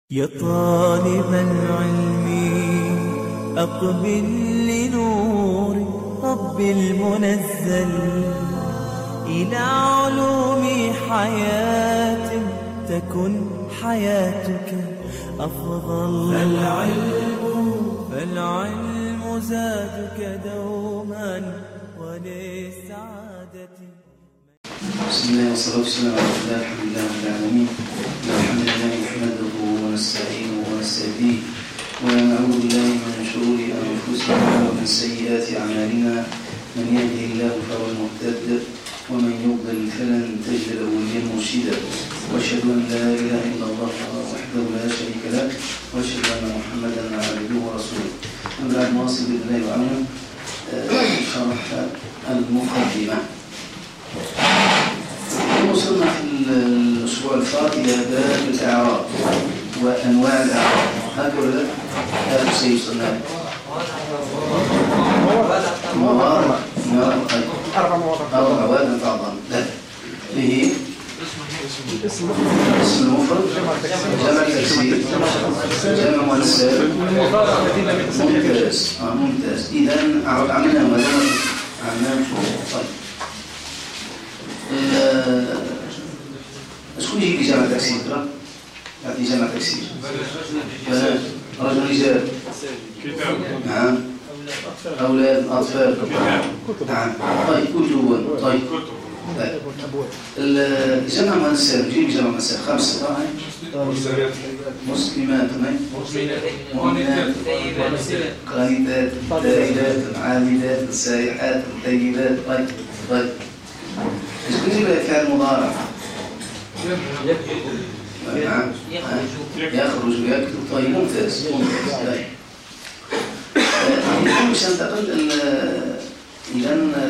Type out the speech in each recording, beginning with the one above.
يا طالب العلم أقبل لنور رب المنزل إلى علوم حياة تكن حياتك أفضل. فالعلم زادك دوما وللسعادة. بسم الله والصلاة والسلام على رسول الله. الحمد لله رب العالمين. الحمد لله نحمده ونستعينه ونستهديه ونعوذ بالله من شرور أنفسنا ومن سيئات أعمالنا. من يهده الله فهو المهتد ومن يضلل فلن تجد له وليا مرشدا. وأشهد أن لا إله إلا الله وحده لا شريك له وأشهد أن محمدا عبده ورسوله. أما بعد نواصل بإذن الله وعونه شرح المقدمة. وصلنا في الأسبوع الفات إلى باب الإعراب وأنواع الإعراب. هكذا هذا سيصلنا مواضع أربع مواضع تعظم اللي هي اسم المفرد، جمع تكسير، جمع مؤنث ممتاز. إذا عملنا طيب شكون يجي جمع تكسير؟ يعطي جمع تكسير رجل رجال نعم أولاد أطفال نعم طيب كتب طيب الجمع مؤنث يجي جمع مؤنث خمسة مسلمات مؤمنات قانتات تائبات عابدات سائحات طيبات. طيب شكون يجيب الفعل المضارع؟ يخرج ويكتب. طيب ممتاز. باش ننتقل إلى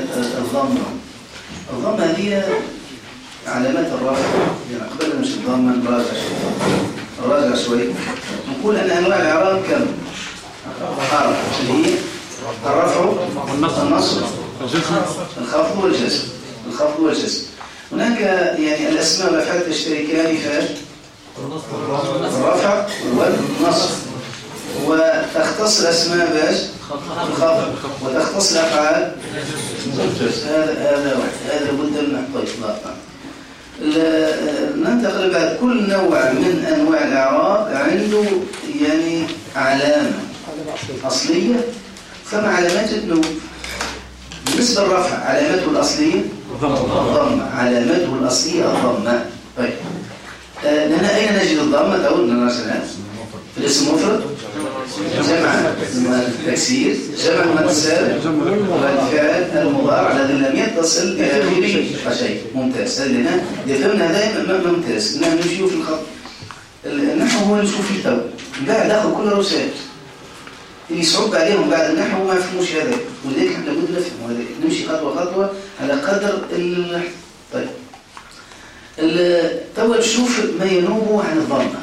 الضمة هي علامات الرفع. يعني قبل مش الضمة نراجع شوي. نقول أن أنواع الإعراب كم؟ أربعة اللي هي الرفع والنصب الخفض والجزم. هناك يعني الأسماء والأفعال تشتركان في الرفع والنصب، وتختص الأسماء باش الخفض وتختص الأفعال هذا واحد. هذا بد من إطلاقا. ننتقل بعد كل نوع من أنواع الإعراب عنده يعني علامة أصلية ثم علامات النوع. بالنسبة للرفع علامته الأصلية الضمة. علامته الأصلية الضمة. طيب لأن أين نجد الضمة؟ تعودنا مثلا في الاسم المفرد جمع التكسير، جمع المؤنث والفعل المضارع الذي لم يتصل بآخره شيء. ممتاز. هذا فهمنا دائما ممتاز. نحن نمشي في الخط. النحو هو نشوف فيه تو بعد داخل كل رسائل اللي يصعب عليهم بعد النحو ما يفهموش هذا، ولذلك احنا لابد نفهم هذا. نمشي خطوه على قدر النحو. طيب تو نشوف ما ينوب عن الضمه.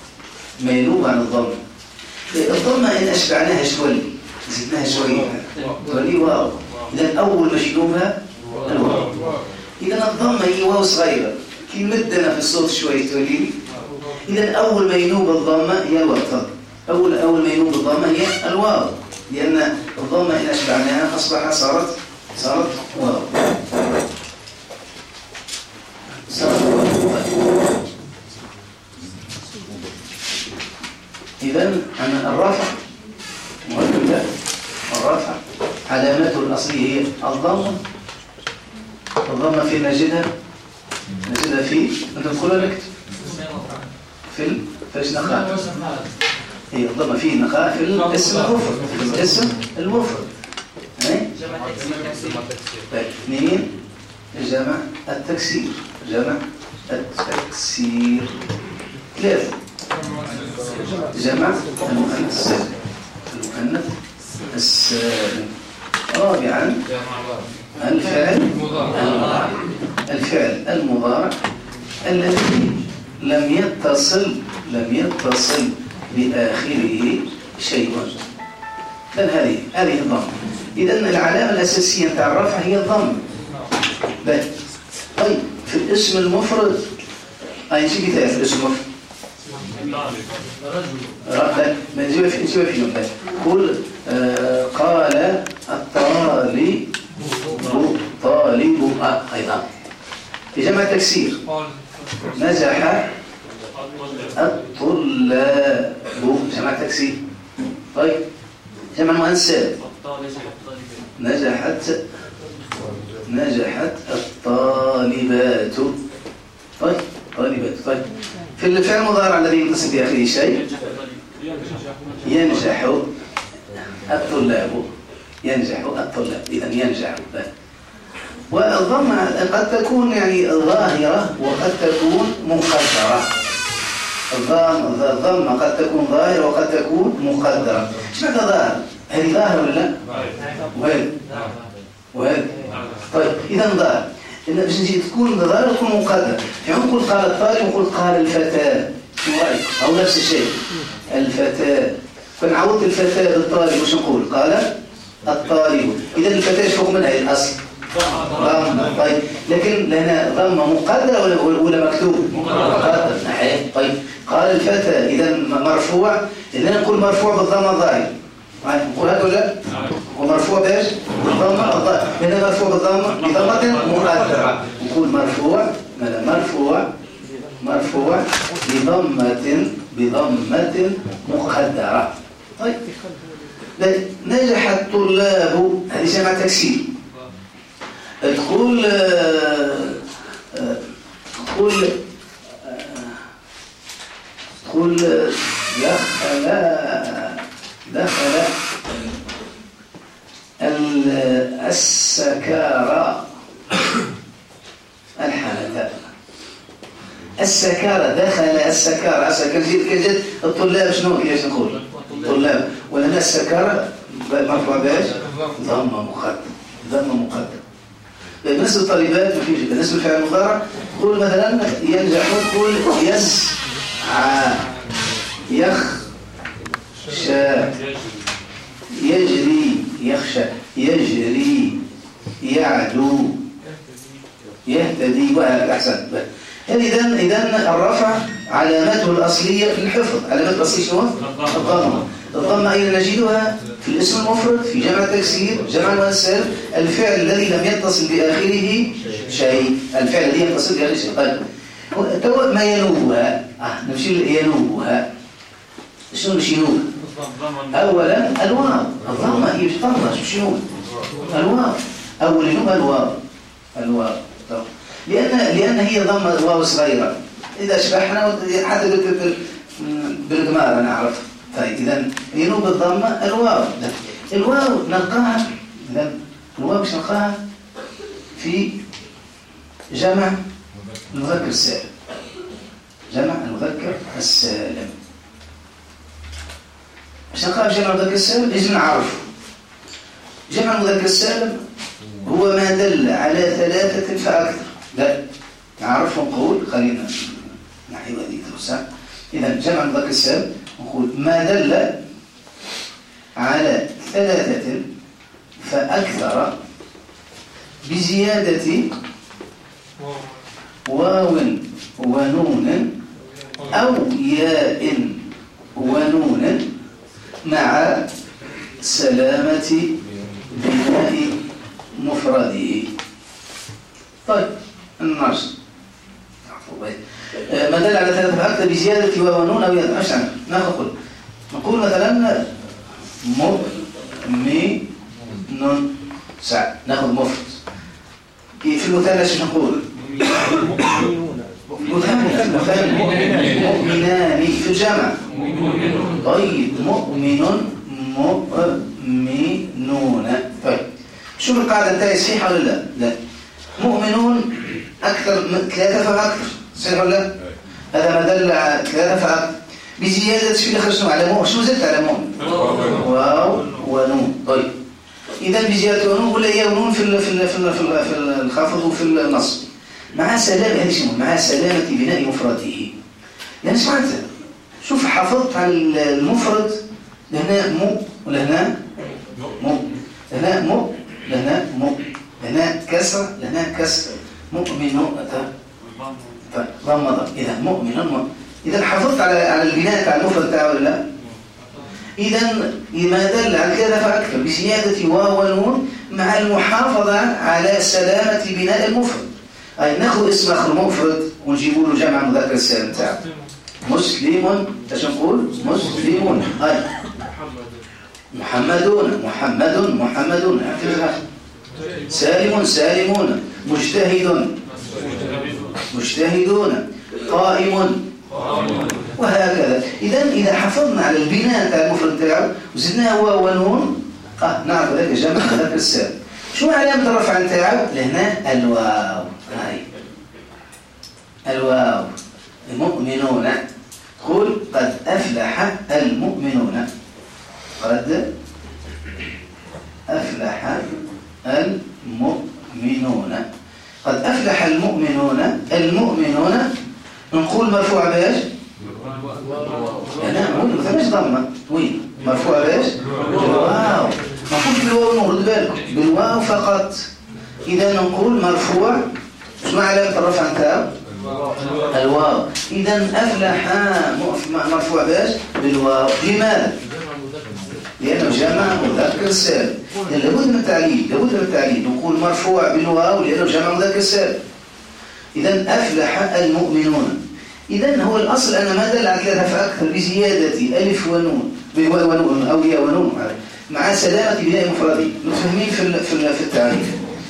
الضمه ان اشبعناها شوي زدناها شويه تولي واو. اذا اول ما ينوبها الواو. اذا الضمه هي واو صغيره كي مدنا في الصوت شويه تولي. اذا اول ما ينوب الضمه هي الواو. أول ما ينوب الضمة هي الواو، لأن الضمة إن أشبعناها أصبح صارت واو. إذن الرفع علامته الأصلية هي الضمة في نجدها في أنت تقول لك في فايش نخاء هي الضمة فيه نخاء في الاسم المفرد. طيب اثنين جمع التكسير. ثلاثة جمع المؤنث السالم. رابعا الفعل المضارع الذي لم يتصل بآخره شيء. هذه الضمة. إذن العلامة الأساسية نتاع الرفع هي الضمة. طيب في الاسم المفرد أي شيء في الاسم المفرد رجل ما تجيب فيهم قل قال الطالب أيضا في جمع تكسير نجح الطلاب جمع تكسير. طيب جمع مؤنث نجحت الطالبات. طيب طالبات. طيب في الفعل المضارع الذي يتصل بآخره شيء ينجح الطلاب إذا ينجح. والضمة قد تكون يعني ظاهرة وقد تكون مقدرة. الضمة قد تكون ظاهرة وقد تكون مقدرة. ايش معنى ظاهر؟ هل ظاهر ولا لا؟ وهل طيب إذا ظاهر إن باش نجي تكون ظاهر تكون مقدرة. يعني نقول قال الطالب ونقول قال الفتاة أو نفس الشيء الفتاة. فنعوض الفتاة بالطالب وش نقول؟ قال الطالب. إذا الفتاة فوق منها الأصل ضمة. طيب لكن لنا ضمة مقدرة ولا مكتوب؟ مقدر. طيب قال الفتى إذا مرفوع. إذا نقول مرفوع بالضمة الظاهرة. نقول هذا ولا؟ ومرفوع بايش؟ بالضمة الظاهرة. هنا مرفوع بالضمة بضمة مقدرة. نقول مرفوع بضمة مقدرة. طيب نجح الطلاب هذه جمع تكسير. تقول دخل السكارى الحالة. السكارى دخل السكارى كجد الطلاب شنو كيفاش نقول؟ طلاب. ولنا السكارى مرفوع باش ضمة مقدرة. بالنسبة للطالبات ما فيش. بالنسبة للفعل المضارع قول مثلا ينجح قول يسعى يخشى يجري يعدو يهتدي وأحسن. إذن الرفع علامته الأصلية في الحفظ. علامته الأصلية شنو؟ الضمة أيضا نجدها في الاسم المفرد في جمع تكسير جمع المؤنث الفعل الذي لم يتصل بآخره شيء. طيب تو ما ينوبها نمشي ينوبها. شنو مش ينوب؟ أولا الواو. الضمة هي مش ضمة مش ينوب. الواو أول ينوب الواو لأن هي ضمة واو صغيرة. إذا شبحنا حتى بالقمار أنا أعرف. طيب إذا ينوب الضمة الواو نلقاها. إذا الواو مش نلقاها في جمع المذكر السالم. مش نلقاها في جمع المذكر السالم. يجب نعرف جمع المذكر السالم هو ما دل على 3 فأكثر. لا نعرف ونقول خلينا نحي هذه الدروس. إذا جمع المذكر السالم نقول ما دل على 3 فأكثر بزيادة واو ونون أو ياء ونون مع سلامة بناء مفرده. طيب النص ما دل على 3 فأكثر بزيادة واو ونون أو ياء. عشان نقول مثلا مؤمن سعد. ناخذ مفرد. في المثنى شو نقول؟ مؤمنان في الجمع. طيب مؤمنون. طيب شوف القاعدة انتهي صحيحة ولا لا؟ مؤمنون أكثر من 3 فأكثر. صحيح ولا لا؟ هذا ما دل على 3 فأكثر بزيادة في الآخر شنو على شنو زدت على واو ونون. طيب إذا بزيادة ونون ولا يا ونون في الخفض وفي النصب مع سلامة. هذه شنو؟ مع سلامة بناء مفرده. يعني سمعت شوف حافظت على المفرد لهنا مو ولهنا مو لهنا مو لهنا مو لهنا كسر لهنا كسر مؤمن ضم. إذا مؤمن إذا حافظت على البناء على المفرد بتاعه ولا لا؟ إذا ما دل على كذا فأكثر بزيادة واو ونون مع المحافظة على سلامة بناء المفرد. أي ناخذ اسم آخر مفرد ونجيبوا له جمع مذكر السالم بتاعه. مسلم، ايش نقول؟ مسلمون. أي محمدون، محمدون. سالم، سالمون. مجتهدون. قائم، وهكذا. إذا حفظنا على البناء تاع المفرد تاعو وزدناه واو ونون نعرف ذلك جمع مذكر السالم. شنو علامة الرفع نتاعو؟ لهنا الواو. هاي الواو. المؤمنون، قل قد أفلح المؤمنون. قد أفلح المؤمنون. قد أفلح المؤمنون نقول مرفوع باش؟ لا وين ما ثماش ضمه. وين مرفوع باش؟ بالواو. ما نقولش بالواو نون، رد بالك بالواو فقط. إذا نقول مرفوع. شنو علامة الرفع نتاعو؟ الواو. إذا أفلح مرفوع باش؟ بالواو. لماذا؟ لأنه جمع مذكر سالم. إذا لابد من التعليل. نقول مرفوع بالواو لأنه جمع مذكر سالم. إذا أفلح المؤمنون. إذا هو الأصل أن ما دل على ثلاثة فأكثر بزيادة ألف ونون بواو ونون أو ياء ونون مع سلامة بناء مفرده. متفهمين في التعريف.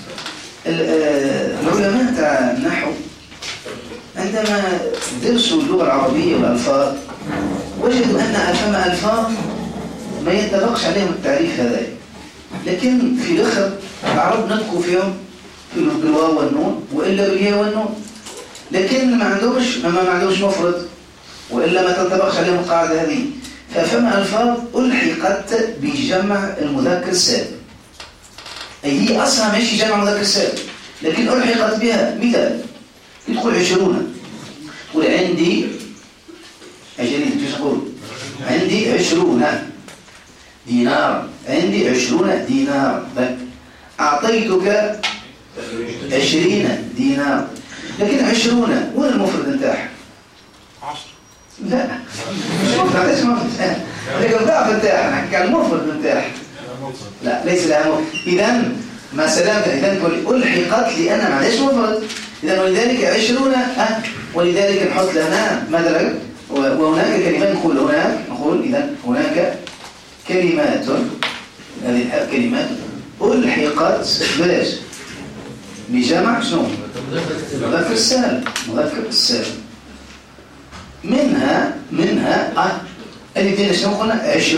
العلماء تاع النحو عندما درسوا اللغة العربية والألفاظ وجدوا أن فما ألفاظ ما يتفقش عليهم التعريف هذا، لكن في الآخر العرب نطقوا فيهم بالواو والنون وإلا بالياء والنون، لكن ما عندهمش مفرد وإلا ما تنطبقش عليهم القاعدة هذه. ففما ألفاظ ألحقت بجمع المذكر السالم، أي هي أصلا ماشي جمع مذكر سالم لكن ألحقت بها. مثال تقول 20، تقول عندي 20 دينار. عندي 20 دينار. أعطيتك 20 دينار. لكن 20 وين المفرد نتاعها؟ 10. لا مش مفرد. ليش مفرد؟ لكن الضعف نتاعها نحكي عن المفرد نتاعها. لا ليس لها مفرد. إذا ما سلامت. إذا تقول ألحقت لأن ما عندهاش مفرد. إذا ولذلك 20 ولذلك نحط لنا ماذا؟ وهناك كلمات نقول إذا هناك كلمات. هذه كلمات ألحقت باش؟ بجمع شنو؟ مذكر السالم. منها اللي شنو قلنا؟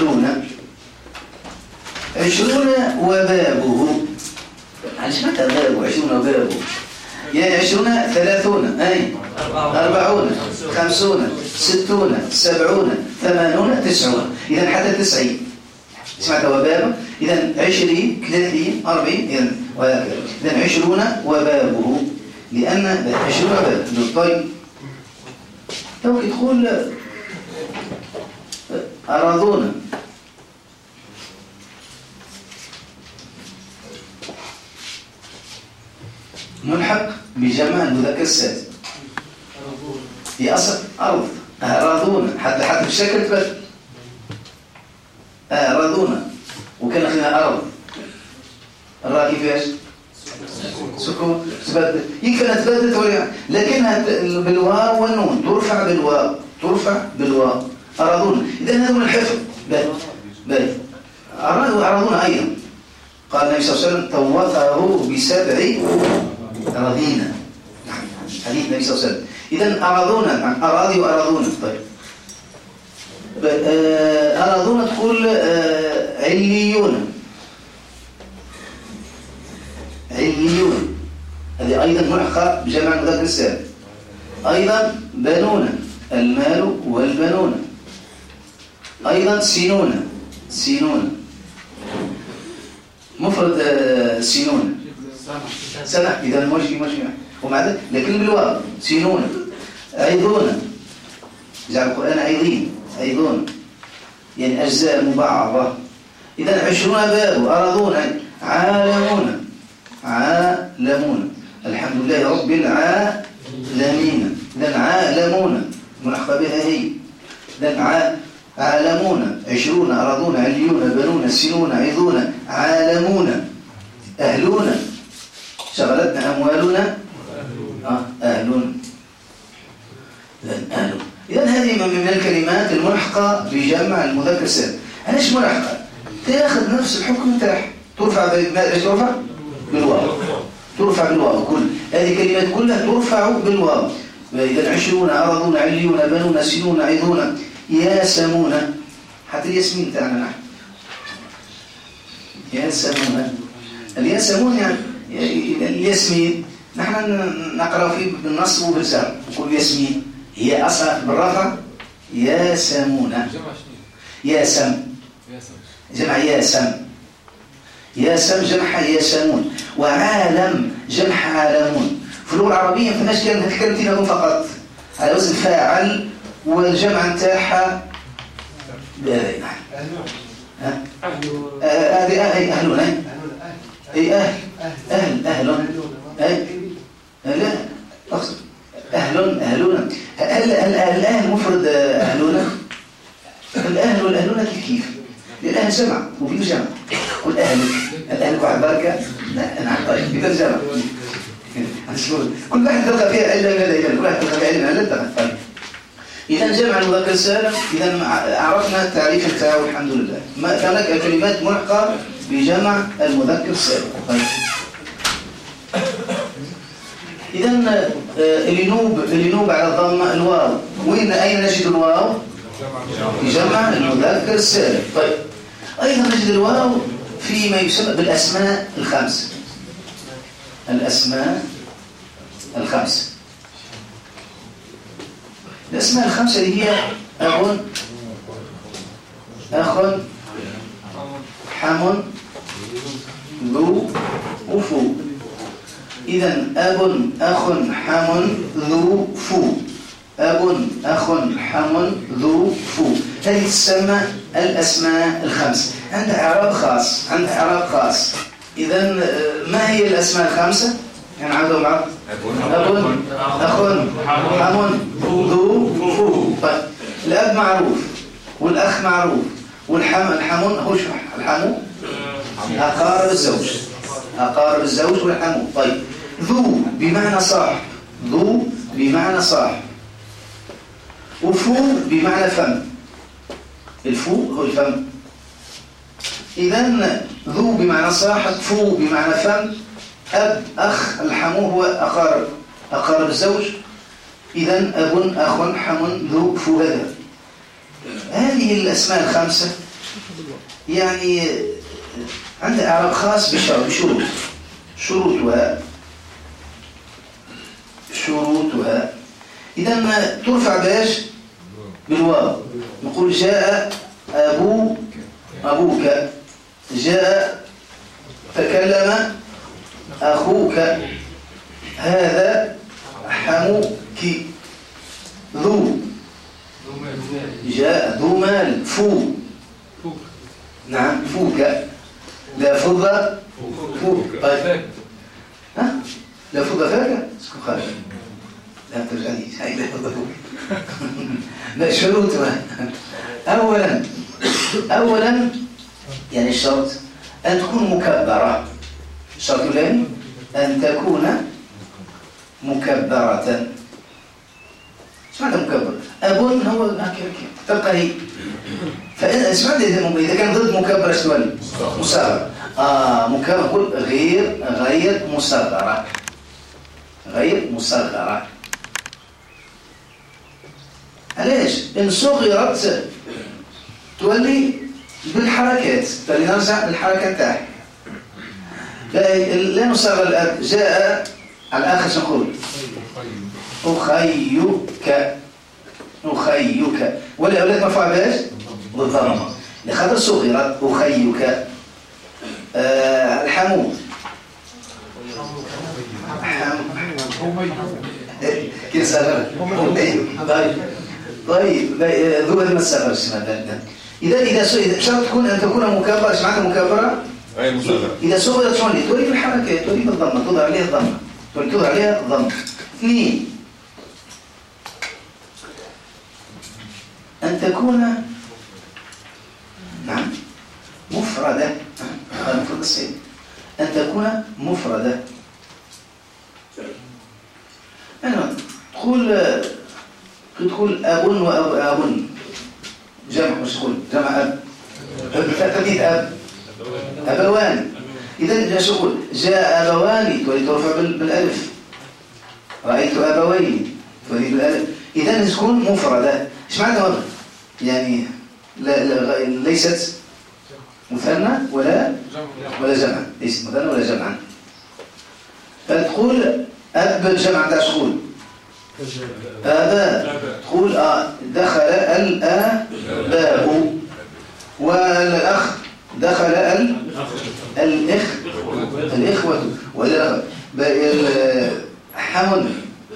20 وبابه. علاش ما بابه 20 وبابه؟ يعني 20 30 أي 40 50 60 70 80 90. إذا حتى 90 سمعت وبابه. إذا 20 30 40 إذا وهكذا. إذا 20 وبابه لأن 20 باب. طيب لو تقول أراضونا نلحق بجمع المذكر السالم. هي أصل أرض. أراضونا حتى في الشكل تبدل. أراضونا وكان أخذنا أرض. الراء كيفاش؟ سكون تبدل. يكفي أن تبدل لكنها بالواو والنون ترفع بالواو. أراضونا. إذن هذا من الحفظ. بل أراضونا أيضا قال النبي صلى الله عليه وسلم طوفه ب7 أراضينا. حديث النبي صلى الله عليه وسلم. إذن أراضونا أراضي وأراضونا. طيب أراضونا تقول عليون. هذه أيضا ملحقة بجمع المذكر السالم. أيضا بنون المال والبنون. أيضا سنون مفرد سنون سنة. إذا ماشي ومع ذلك لكن بالواو سنون. عيضون جعل القرآن عيضون يعني أجزاء مبعضة. إذا 20 باب. أراضون عالمون الحمد لله رب العالمين. إذا عالمون الملحقة بها هي. إذن عالمون، 20، أراضون، عليون، بنون، سنون، عظون، عالمون، أهلون، شغلتنا أموالنا، أهلون. إذن هذه من الكلمات الملحقة بجمع المذكر السالم. علاش ملحقة؟ تأخذ نفس الحكم تاعها، ترفع ترفع بالواو، ترفع بالواو. كل هذه الكلمات كلها ترفع بالواو. إذن 20، أراضون، عليون، بنون، سنون، عظون، ياسمون، حتى الياسمين تاعنا نحن ياسمون. الياسمون يعني الياسمين نحن نقرأ فيه بالنصب وبالجر، نقول ياسمين هي أصلا بالرفع ياسمون. ياسم جمع ياسم، ياسم جمع ياسمون، وعالم جمع عالمون. في اللغة العربية ما فماش كان الكلمتين هذو فقط على وزن فاعل، والجمع نتاعها بهذين. هذه أهلون، أي أهل لا أقصد أهلون. الأهل مفرد أهلون. الأهل والأهلون كيف الأهل جمع وفي جمع. قل أهلك واحد بركة، لا نعم طيب إذا جمع. كل واحد تلقى فيها علم هذا، كل واحد تلقى فيها علم هذا. طيب إذا جمع المذكر السالم، إذا عرفنا التعريف نتاعو الحمد لله. هناك كلمات ملحقة بجمع المذكر السالم. طيب إذا اللي نوب على الضمة الواو، أين نجد الواو؟ في جمع المذكر السالم. طيب أيضا نجد الواو فيما يسمى بالأسماء الخمس. الأسماء الخمس، الأسماء الخمسة اللي هي أب، أخ، حم، ذو، وفو. إذن أب، أخ، حم، ذو، فو. أب، أخ، حم، ذو، فو. هذه تسمى الأسماء الخمس. عندها إعراب خاص. إذن ما هي الأسماء الخمسة؟ يعني عندهم بعض أب، أخ، حم، ذو، فو. طيب الأب معروف، والأخ معروف، الحمون هو شو الحمو؟ أقارب الزوج والحمو. طيب ذو بمعنى صاحب، وفو بمعنى فم. الفو هو الفم. إذن ذو بمعنى صاحب، فو بمعنى فم، أب، أخ، الحمو هو أقارب الزوج. إذن أب، أخ، حم، ذو، فو. هذه الأسماء الخمسة يعني عندها إعراب خاص شروطها. إذا ترفع باش بالواو. نقول جاء أبوك، جاء تكلم أخوك، هذا حموك، ذو جاء ذو مال، فو نعم فوك، لا فضة فوك. طيب لا فضة فاك اسكو خارج، لا ترجعني هاي لا فضة فوك. لا شروطها أولا يعني الشرط أن تكون مكبرة. الشرط الثاني أن تكون مكبرة. ايش معنى مكبر؟ أب هو تبقى هي. فإيش معنى إذا كان ضد مكبر ايش تولي؟ مصغر. مكبر غير مصغرة. علاش؟ إن صغرت تولي بالحركات، تولي نرجع للحركات تاعها. لا نصغر الأب. جاء على الآخر شنقول؟ أخيك ولا أولاد مرفوع باش؟ بالضمة لخاطر صغرت. أخيك. الحمو كي صغر. طيب ذو هذا ما صغرش مثلا. إذا شرط تكون أن تكون مكبرة. ايش معنى مكبرة؟ أي مصغرة. إذا صغرت شلون تولي بالحركات، تولي بالضمة، تظهر عليها الضمة. 2 أن تكون نعم مفردة. هذا مفرد الصيغة، أن تكون مفردة. أنا تقول أب وأب جمع، مش تقول جمع أب، تبديد أب أبوان. إذا جاء شغل جاء أبوان تولي ترفع بالألف، رأيت أبوين تولي بالألف. إذا تكون مفردة. إيش معنى مفرد؟ يعني ليست مثنى ولا جمع، ليست مثنى ولا جمعا. فتقول أب جمع تاع شغل أبا، تقول دخل الآباء، والأخ دخل الإخوة، ولا حمل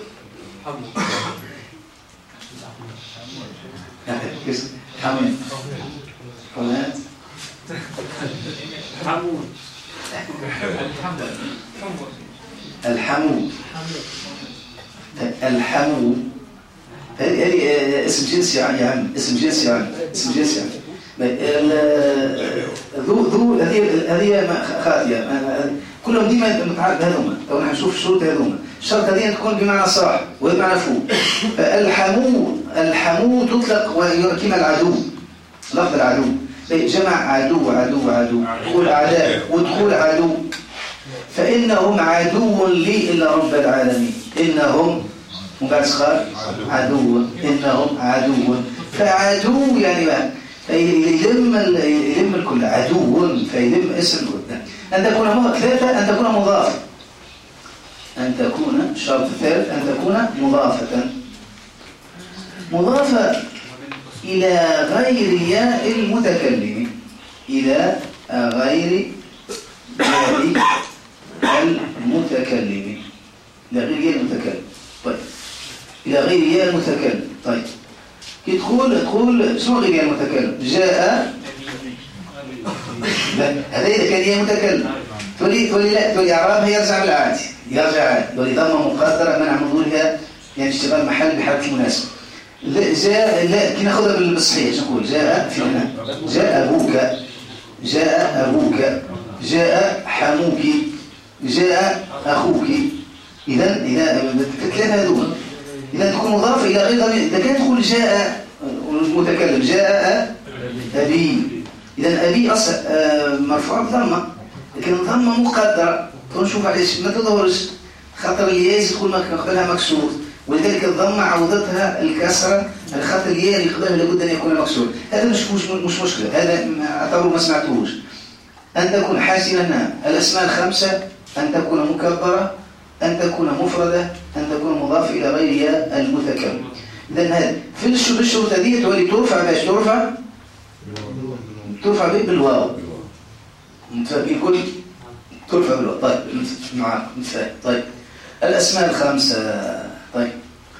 حمل حمات الحمو هذه اسم جنسي يعني اسم جنسي ذو هذه خاطئة. كلهم ديما متعارف هذوما. لو نشوف الشروط هذوما، الشرط هذه تكون بمعنى صاح وبمعنى فوق. الحمو تطلق كما العدو، لفظ العدو جمع عدو، تقول أعداء وتقول عدو. فإنهم عدو لي إلا رب العالمين. إنهم مبعد صغار عدو، إنهم عدو. فعدو يعني يلم الكل عدو، فيلم اسم أن تكون ثالثة، أن تكون مضافة. أن تكون الشرط الثالث أن تكون مضافة إلى غير ياء المتكلم، إلى غير ياء المتكلم، إلى غير ياء المتكلم. طيب إلى غير ياء المتكلم. طيب كي تقول شنو غير ياء المتكلم؟ جاء، هذا إذا كان ياء متكلم تولي إعرابها يرجع بالعادي، تولي ضمة مقدرة منع من ظهورها، يعني اشتغال محل بحرف المناسبة. جاء لا كي ناخذها بالصحيح نقول جاء في هنا، جاء أبوك، جاء حموك، جاء أخوك. إذا ثلاثة هذول إذا تكون مضافة إلى غير ضمير. إذا كان تقول جاء المتكلم جاء أبي، إذا أبي أصل مرفوع بضمة، لكن الضمة مقدرة. نشوف علاش ما تظهرش، خاطر الياء تكون قبلها مكسور، ولذلك الضمة عوضتها الكسرة. الخط الياء اللي قبلها لابد أن يكون مكسور. هذا مش مشكلة، هذا أعتبره ما سمعتوش. أن تكون حاسما الأسماء الخمسة، أن تكون مكبرة، أن تكون مفردة، أن تكون مضافة إلى غير ياء المتكلم. إذن هذا في الشروط هذه تولي ترفع باش ترفع بالواو. متفقين كل ترفع بالواو. طيب معاك متفاهم. طيب الأسماء الخمسة. طيب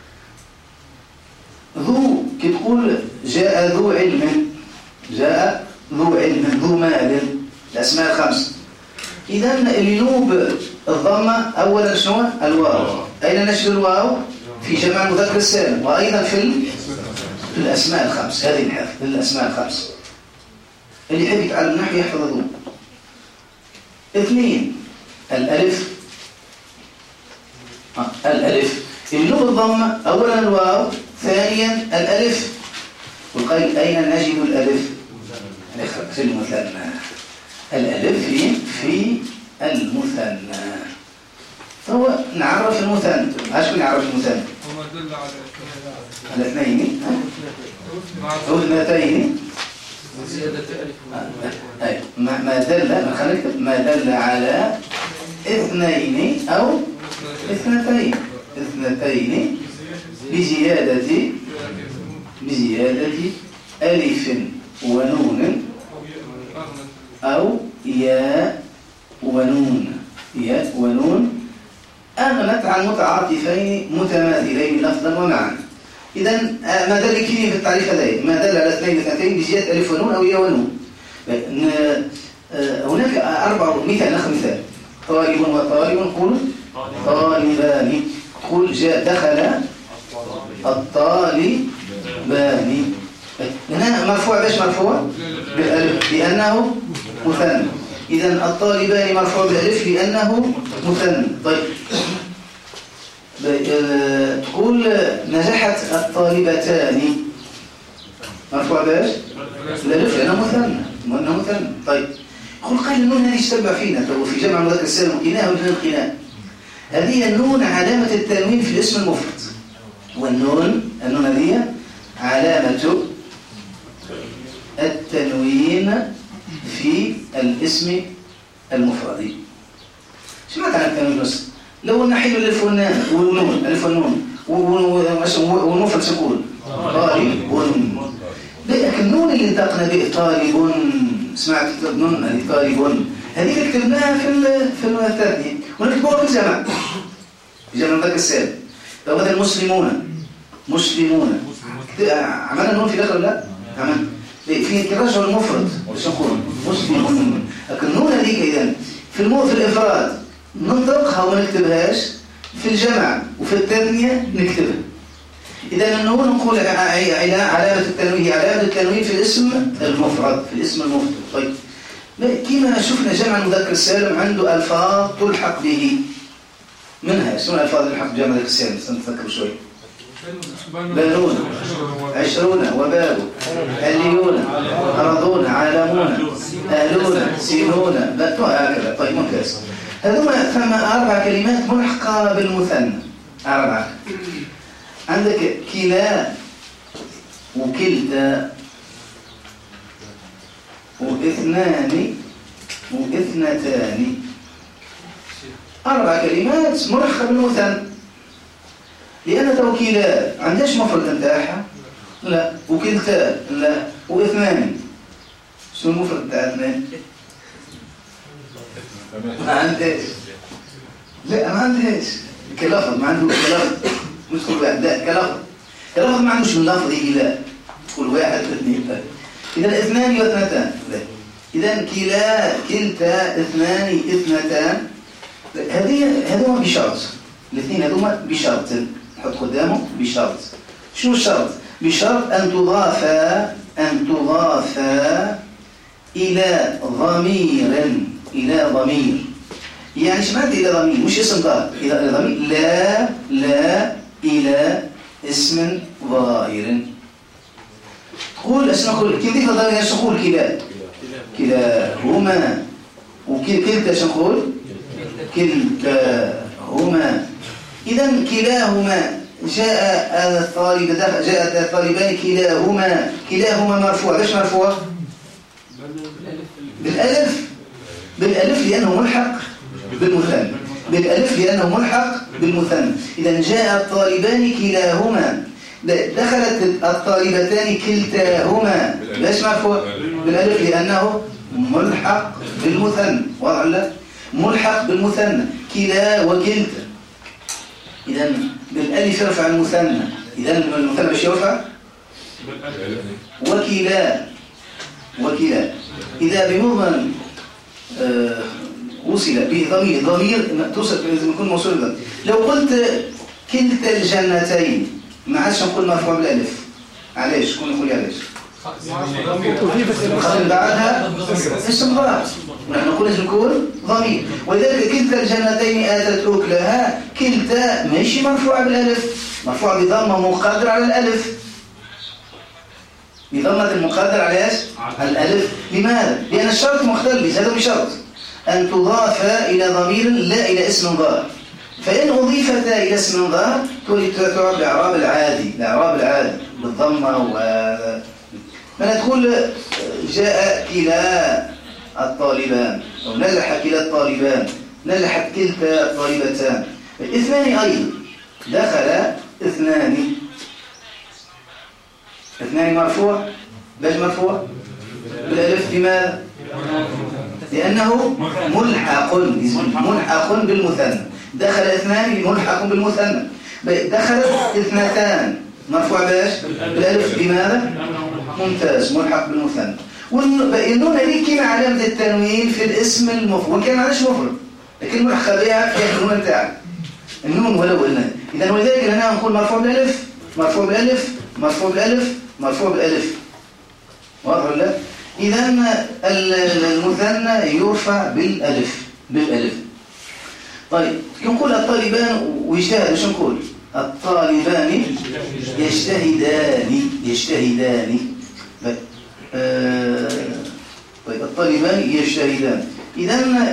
ذو كي تقول جاء ذو علم، جاء ذو علم، ذو مال، الأسماء الخمسة. إذا اللي ينوب الضمة أولا شنو؟ الواو. أين نجد الواو؟ في جمع المذكر السالم، وأيضا في الأسماء الخمس. هذه الحفظ الأسماء الخمس. اللي يحب يتعلم نحو يحفظ ذو. اثنين الألف. الألف ينوب الضمة أولا الواو، ثانيا الألف. وقال أين نجد الألف؟ في المثنى. الألف في المثنى. فهو نعرف المثنى. عاش نعرف المثنى؟ هو دل على اثنين أو اثنتين. زيادة ألف. أي ما دل على اثنين أو اثنتين بزيادة ألف ونون أو ياء ونون أغنت عن متعاطفين متماثلين لفظا ومعنى. إذا ما دل كلمة في التعريف هذا ما دل على اثنتين بزيادة ألف ونون أو ياء ونون. هناك أربع مثال. ناخذ مثال طالب وطالب. قول طالبان. قول جاء دخل الطالبان. هنا مرفوع باش مرفوع بالالف لانه مثنى. اذا الطالبان مرفوع بالالف لانه مثنى. طيب تقول نجحت الطالبتان مرفوع باش بالالف لانه مثنى. طيب قال النون هذه تتبع فينا في جمع المذكر السالم قناء وجنان قناء. هذه النون علامة التنوين في الاسم المفرد. والنون هذه علامة التنوين في الاسم المفرد. شو معنى التنوين بس؟ لو نحيل الالف والنون والنون الف والنون ونوفل سكون طالب. لكن النون اللي انطقنا به طالب، سمعت النون هذه طالب، هذه كتبناها في الثانية ونكتبوها في الجمع، في جمع المذكر السالم. لو مثلا مسلمون عملنا النون في الاخر لا عملنا في الرجل المفرد وش نقول مسلمون. لكن النون هذيك اذا في الافراد ننطقها وما نكتبهاش، في الجمع وفي التثنية نكتبها. إذا النون نقول علامة التنوين، علامة التنوين في الاسم المفرد، طيب كما شفنا جمع المذكر السالم عنده ألفاظ تلحق به. منها شنو الألفاظ اللي تلحق بجمع المذكر السالم؟ نتذكر شوي. بنون، عشرون، وباب، أليون، أرضون، عالمون، أهلون، سينون، هكذا. طيب ممتاز. هذوما ثم 4 كلمات ملحقة بالمثنى. 4 عندك كلا وكلتا واثنان واثنتان. 4 كلمات ملحقة بالمثنى. لأن توكيلا عندهاش مفرد نتاعها؟ لا. وكلتا لا. واثنان شنو المفرد نتاع اثنان؟ ما عندهاش. لا ما عندهاش كلفظ، ما عنده كلفظ. مش كل واحد لا كلفظ ما عندوش من لفظ يجي لا كل واحد اثنين. إذا اثنان واثنتان لا. إذا كلا كلتا اثنان اثنتان هذوما بشرط. الاثنين هذوما بشرط نحط قدامه بشرط. شنو الشرط؟ بشرط أن تضاف إلى ضمير. يعني ايش معنى إلى ضمير؟ مش اسم ظاهر، إلى ضمير لا إلى اسم ظاهر. تقول ايش نقول؟ كيف ذيك الضمير ايش نقول؟ كلاهما. وكلتا ايش نقول؟ كلتاهما. إذا كلاهما جاء الطالبان كلاهما مرفوع. ليش مرفوع؟ بالالف لأنه ملحق بالمثنى. إذا جاء الطالبان كلاهما، دخلت الطالبتان كلتاهما. ليش مرفوع؟ بالالف لأنه ملحق بالمثنى. واضح لا؟ ملحق بالمثنى كلا وكلتا. إذا بالالف يرفع المثنى. إذا المثنى باش يرفع وكلا. إذا بمضمن وصل به ضمير توصل لازم يكون موصول. لو قلت كلتا الجنتين ما عادش نقول مرفوع بالالف. علاش؟ شكون يقول علاش؟ خلي بعدها اسم ظاهر ونحن نقول لازم يكون ضمير. ولذلك كلتا الجنتين آتت أكلها. كلتا ماشي مرفوعة بالالف، مرفوعة بضمة مقدرة على الالف، بضمة المقدر على ايش؟ على الالف. لماذا؟ لأن الشرط مختلف. هذا بشرط أن تضاف إلى ضمير لا إلى اسم ظاهر. فإن أضيفتا إلى اسم ظاهر تعرب الإعراب العادي بالضمة. من تقول جاء كلا الطالبان أو نجح كلا الطالبان، نجحت كلتا الطالبتان. الاثنان أيضا دخل اثنان مرفوع. باش مرفوع؟ بالالف. لماذا؟ لأنه ملحق بالمثنى. دخل اثنان ملحق بالمثنى. دخلت اثنتان مرفوع باش؟ بالالف. لماذا؟ ممتاز، ملحق بالمثنى. والنون هذه كما علامة التنوين في الاسم المفرد، وكان معلش مفرد لكن ملحق بها في النون نتاعها النون ولو قلنا. إذا ولذلك هنا نقول مرفوع بالالف. واضح ولا لا؟ إذا المثنى يرفع بالألف. طيب نقول الطالبان ويجتهدوا، شو نقول؟ الطالبان يجتهدان. طيب الطالبان يجتهدان. إذا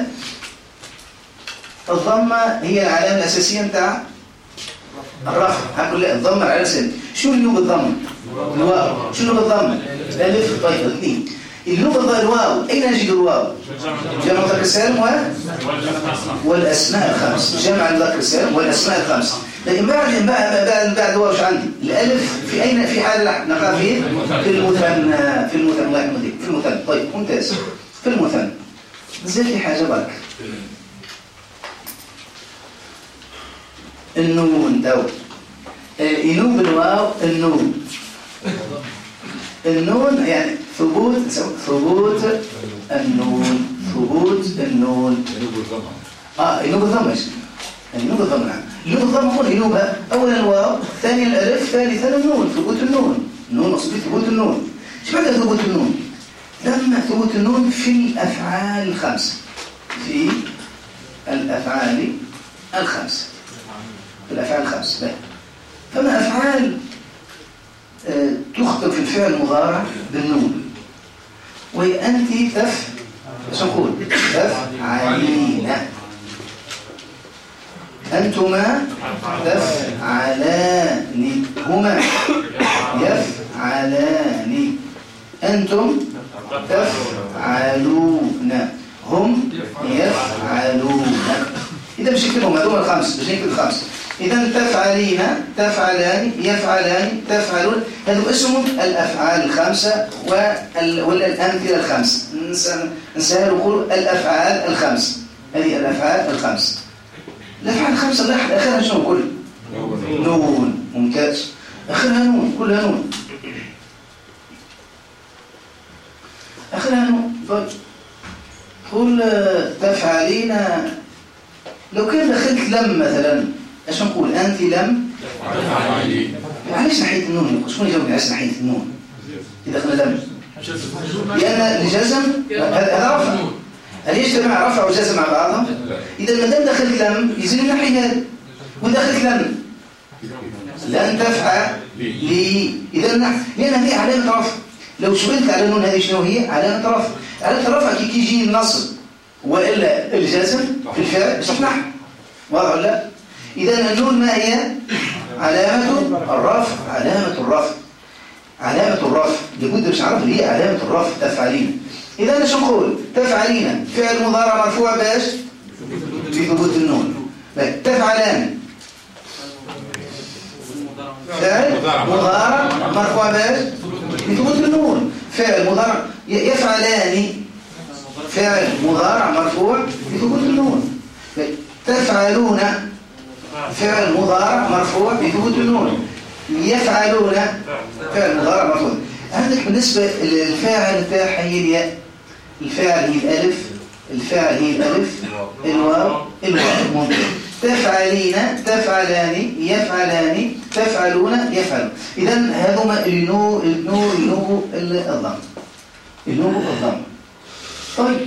الضمة هي العلامة الأساسية نتاع الرفع. هنقول لا، الضمة العلامة الأساسية. شو اللي هو بالضمة؟ الواو. شنو بالضمة؟ الألف. طيب اثنين. اللغة الواو، أين نجد الواو؟ جمع مذكر السالم والأسماء الخمس. جمع المذكر السالم والأسماء الخمس. لكن بعد الواو ايش عندي؟ الألف في أين؟ في حالة نقع فيه؟ في المثنى. طيب ممتاز. في المثنى زاد لي حاجة برك. النون دو ينوب الواو. النون يعني ثبوت النون. ينوب الضمة. ينوب الضمة هو ينوبها أولا الواو، ثانيا الألف، ثالثا النون. ثبوت النون أصبح ثبوت النون. ايش معنى ثبوت النون؟ لما ثبوت النون في الأفعال الخمسة. فما أفعال تخطب في الفعل المضارع بالنون، وهي أنت تفعلين، أنتما تفعلان، هما يفعلان، أنتم تفعلون، هم يفعلون. إذا مش نكتبهم هذول الخمس، إذا تفعلين، تفعلان، يفعلان، تفعلون، هذا اسم الأفعال الخمسة والأمثلة الخمس. نسهل نقول الأفعال الخمس. هذه الأفعال الخمس. الأفعال الخمسة اللي آخرها شنو نقول؟ نون. ممتاز. آخرها نون، كلها نون. آخرها نون. طيب قول تفعلين. لو كان دخلت لم مثلا ايش نقول؟ أنت لم تفعلي. علاش نحيت النون؟ شكون يجاوبني علاش نحيت النون إذا دخلنا لم؟ لأن الجزم هذا رفع. هل يجتمع رفع وجزم مع بعضهم؟ إذا ما دام دخلت لم يزيد نحي هذا، ودخلت لن تفعلي. إذا لأن هذه علامة رفع. لو سئلت على النون هذه شنو هي؟ علامة رفع. علامة الرفع كي يجي النصب وإلا الجزم في الفعل باش نحو. واضح ولا لا؟ إذا النون ما هي؟ علامة الرفع. لابد باش نعرف اللي هي علامة الرفع. تفعلين. إذا ايش نقول؟ تفعلين فعل مضارع مرفوع باش في ثبوت النون. تفعلان فعل مضارع مرفوع باش في ثبوت النون. فعل مضارع. يفعلان فعل مضارع مرفوع في ثبوت النون. تفعلون فعل مضارع مرفوع بثبوت النون. يفعلون فعل مضارع مرفوع. عندك بالنسبة للفاعل بتاعها هي الياء، الفاعل هي الألف، الواو. ممتاز. تفعلين، تفعلان، يفعلان، تفعلون، يفعلون. إذا هذوما النو الضم. طيب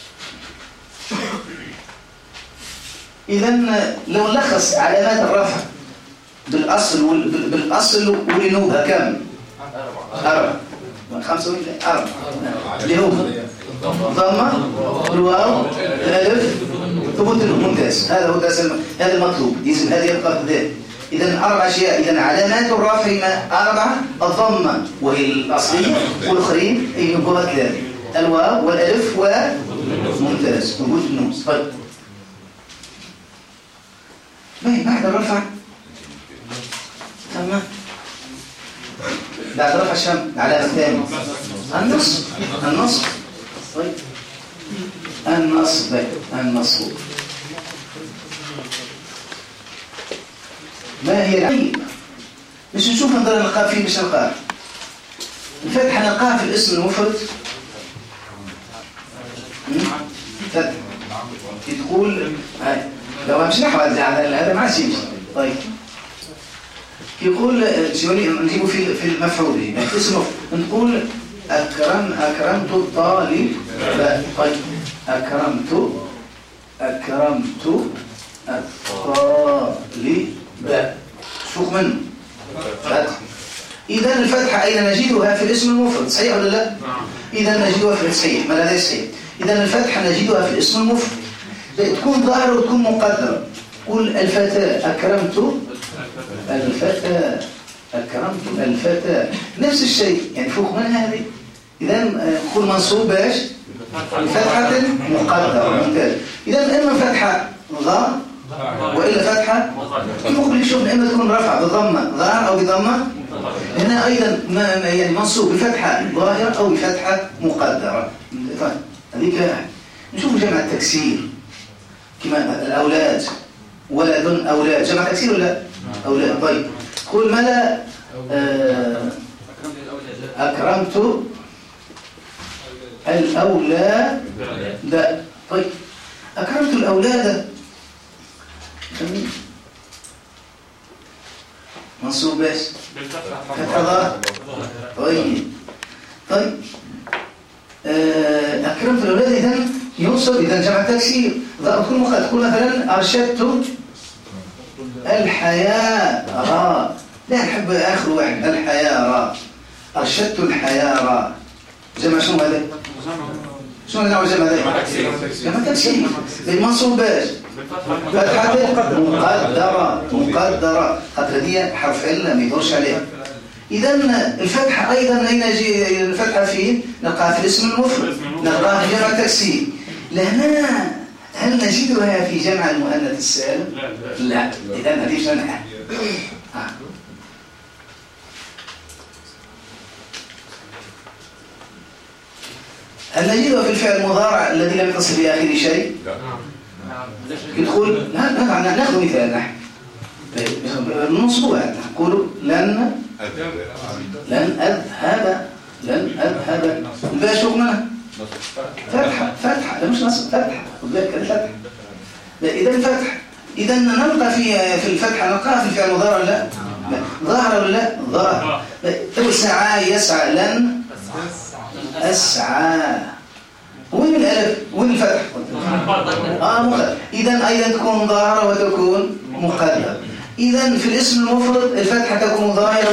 إذا لو نلخص علامات الرفع بالأصل والنوبة كم؟ 4. 5 ولا 4 اللي هو ضمة، الواو، الألف، ثبوت النون. ممتاز. هذا المطلوب. يلزم هذه القاعدة ذات. إذا 4 أشياء. إذا علامات الرفع 4: الضمة وهي الأصلية، والآخرين يبقوا 3: الواو والألف ممتاز. ثبوت النون. طيب بعد الرفع تمام. بعد رفع الشم العلامة الثانية النصب. طيب النصب ما هي العيب؟ مش نشوف نقدر نلقاه فيه. مش نلقاه الفتحة، نلقاه في الاسم المفرد. فتح تقول لو مش نحو هذا ما عادش يمشي. طيب يقول نجيبه في المفعول. اسمه نقول أكرمت الطالب. طيب أكرمت الطالب. شوف منه فتح. إذا الفتحة أين نجدها في الاسم المفرد؟ صحيح ولا لا؟ إذا نجدها في الصحيح. ما لا صحيح. إذا الفتحة نجدها في الاسم المفرد. تكون ظاهرة وتكون مقدرة. قل الفتاة أكرمت الفتاة نفس الشيء يعني فوق من هذه. إذا كل منصوب باش فتحة مقدرة. ممتاز. إذا إما فتحة ظاهر وإلا فتحة مقبل. شوف إما تكون رفع بضمة ظاهر أو بضمة. هنا أيضا يعني منصوب بفتحة ظاهرة أو بفتحة مقدرة. طيب هذيك نشوف جمع التكسير كما الأولاد. ولد أولاد جمع تكسير ولا أولاد. طيب قل ملا أكرمت الأولاد. طيب أكرمت الأولاد منصوب باش فتحة. طيب أكرمت الأولاد إذن يوصل إذا جمع تكسير. تكون مثلا أرشدت الحياة. لا نحب آخر واحد الحياة. أرشدت الحياة جمع شنو هذا؟ شنو نوع الجمع هذا؟ جمع تكسير. المنصوب باش فتحة مقدرة. خاطر هذه حرف علة ما يدورش عليها. إذا الفتحة أيضا أين يجي الفتحة فين؟ نلقاها في الاسم المفرد. نلقاها في جمع تكسير. لهنا هل نجدها في جمع المؤنث السالم؟ لا. إذا هذه شنحة. هل نجدها في الفعل المضارع الذي لم يتصل بآخره شيء؟ يدخل ناخذ مثال نحن ننصبها. نقول لن أذهب الباء شو منها؟ فتحة. لا مش نصب فتحة. فتحة. إذا الفتحة. إذا نلقى في الفتحة نلقاها في الفعل المضارع ولا لا؟ ظاهر ولا لا؟ ظاهر. سعى يسعى لن أسعى. وين الألف؟ وين الفتح؟ مقدر. إذا أيضا تكون ظاهرة وتكون مقدرة. إذا في الاسم المفرد الفتحة تكون ظاهرة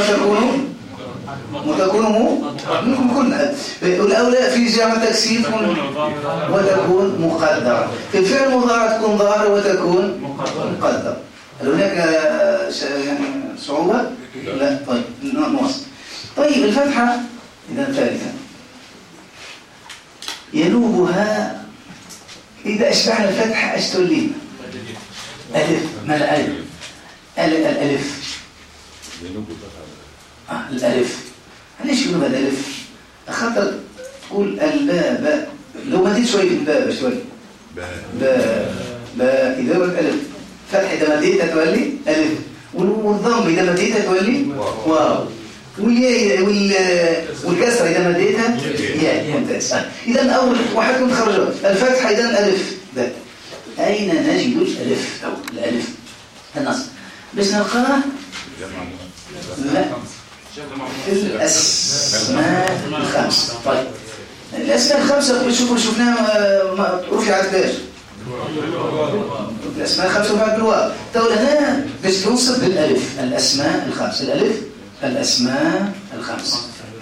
وتكون والأولى في جمع تكسير وتكون مقدرة. في الفعل المضارع تكون ظاهرة وتكون مقدرة. هل هناك يعني صعوبة؟ لا. طيب نواصل. طيب الفتحة إذا ثالثا ينوبها إذا أشبعنا الفتحة أشتولين ألف. ما الألف؟ الألف. الألف. ليش يقولوا الألف؟ خاطر تقول الباب. لو مديت شوي في الباب شوي باء إذا ولد ألف. فتح إذا مديتها تولي ألف. والضم إذا مديتها تولي واو. والكسرة إذا مديتها ياء. ممتاز. إذا أول واحد كنت خرجوا الفتحة إذا ألف. أين نجد الألف أو الألف؟ النص بس نلقاه لا في الأسماء الخمسة. طيب الأسماء الخمسة شفناها رفعت باش الأسماء الخمسة رفعت بالواو. طيب هنا بس تنصب بالألف. الأسماء الخمسة. الأسماء الخمسة.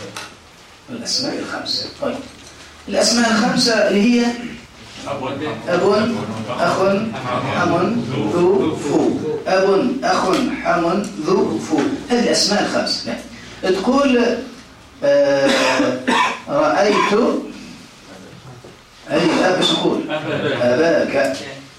طيب الأسماء الخمسة اللي هي أب أخ حم ذو فو. أب أخ حم ذو فو. هذه الأسماء الخمسة. تقول رأيت أي أب باش نقول أباك.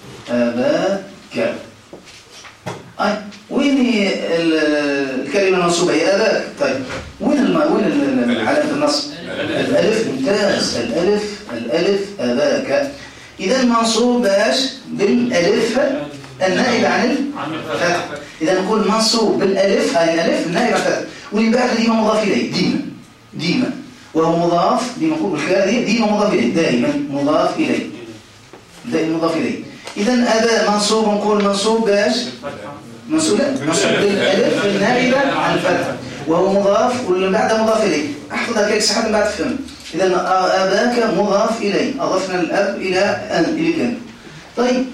وين الكلمة المنصوبة هي أباك. طيب وين علامة النصب؟ الألف. ممتاز. الألف أباك. إذا منصوب باش بالألف النائب عن الفتح. إذا نقول منصوب بالألف. هاي الألف النائب عن الفتح. واللي بعد ديما مضاف إليه. ديما وهو مضاف. ديما نقول بالكاذب ديما مضاف إليه. دائما مضاف إليه. إذا أبا منصوب. نقول منصوب باش منصوب بالألف النائبة عن الفتح. وهو مضاف واللي بعده مضاف إليه. أحفظها كيك صحة بعد فهم. إذا أباك مضاف إليه، أضفنا الأب إلى أن إلى كان. طيب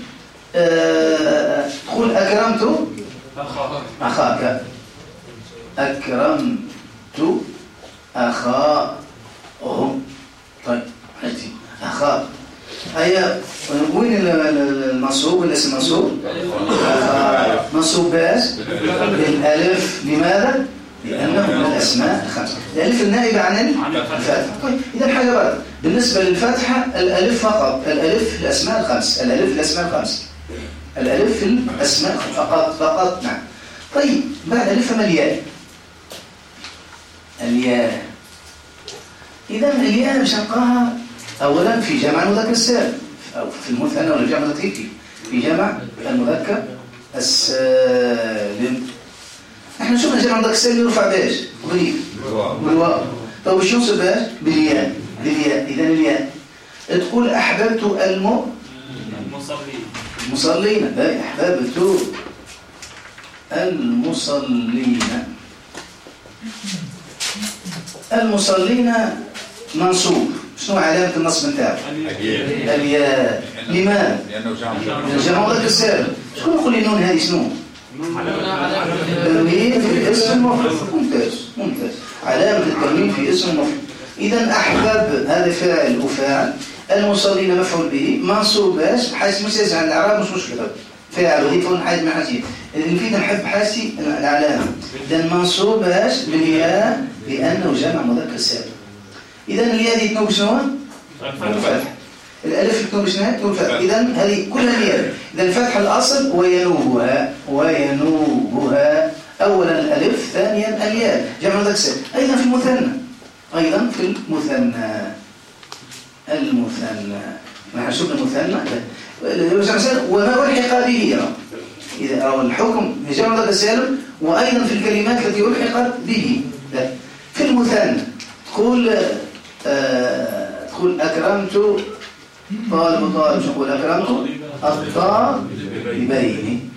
تقول أكرمت أخاك، أكرمت أخاه. طيب حجي أخاه هيا وين المنصوب والاسم المنصوب؟ منصوب باش بالالف. لماذا؟ لانه من الاسماء الخمسه. الالف النائبه عن الفتحه. طيب اذا حاجه بقى بالنسبه للفتحه الالف فقط، الالف في الاسماء الخمس، الالف في الاسماء الخمس، الالف في الاسماء فقط. نعم. طيب بعد الالف ما الياء؟ الياء اذا الياء مش نلقاها أولا في جمع المذكر السالم أو في المثنى ولا جمع المذكر، في جمع المذكر السالم. احنا شفنا جمع المذكر السالم يرفع باش بالواو. طب وش ينصب باش؟ بالياء. إذا الياء تقول أحببت المصلين. أحببت المصلين منصوب. شنو علامة النصب نتاعو؟ الياء. لماذا؟ لأنه جمع مذكر السالم. شكون يقول لي نون هذه شنو؟ تنوين في اسم المفرد. ممتاز. علامة التنوين في اسم المفرد. إذا أحبب هذا فاعل وفاعل، المصلين مفعول به منصوب باش بحيث مش يزعل الإعراب مش مشكلة. فاعل وظيفة حاجة من حاجة. اللي فينا نحب حاسي العلامة. إذا منصوب باش بالياء لأنه جمع مذكر سالم. إذا الياء دي تنوب شنو؟ الفتح. الألف تنوب شنو؟ تنوب الفتح. إذا هذه كلها الياء. إذا الفتح الأصل وينوبها. أولا الألف، ثانيا الياء، جمع مذكر سالم. أيضا في المثنى. نحن شفنا المثنى وما ألحق به. إذا أو الحكم في جمع مذكر سالم وأيضا في الكلمات التي ألحقت به. في المثنى تقول أكرمت طالب. شو نقول؟ أكرمت الطالبين.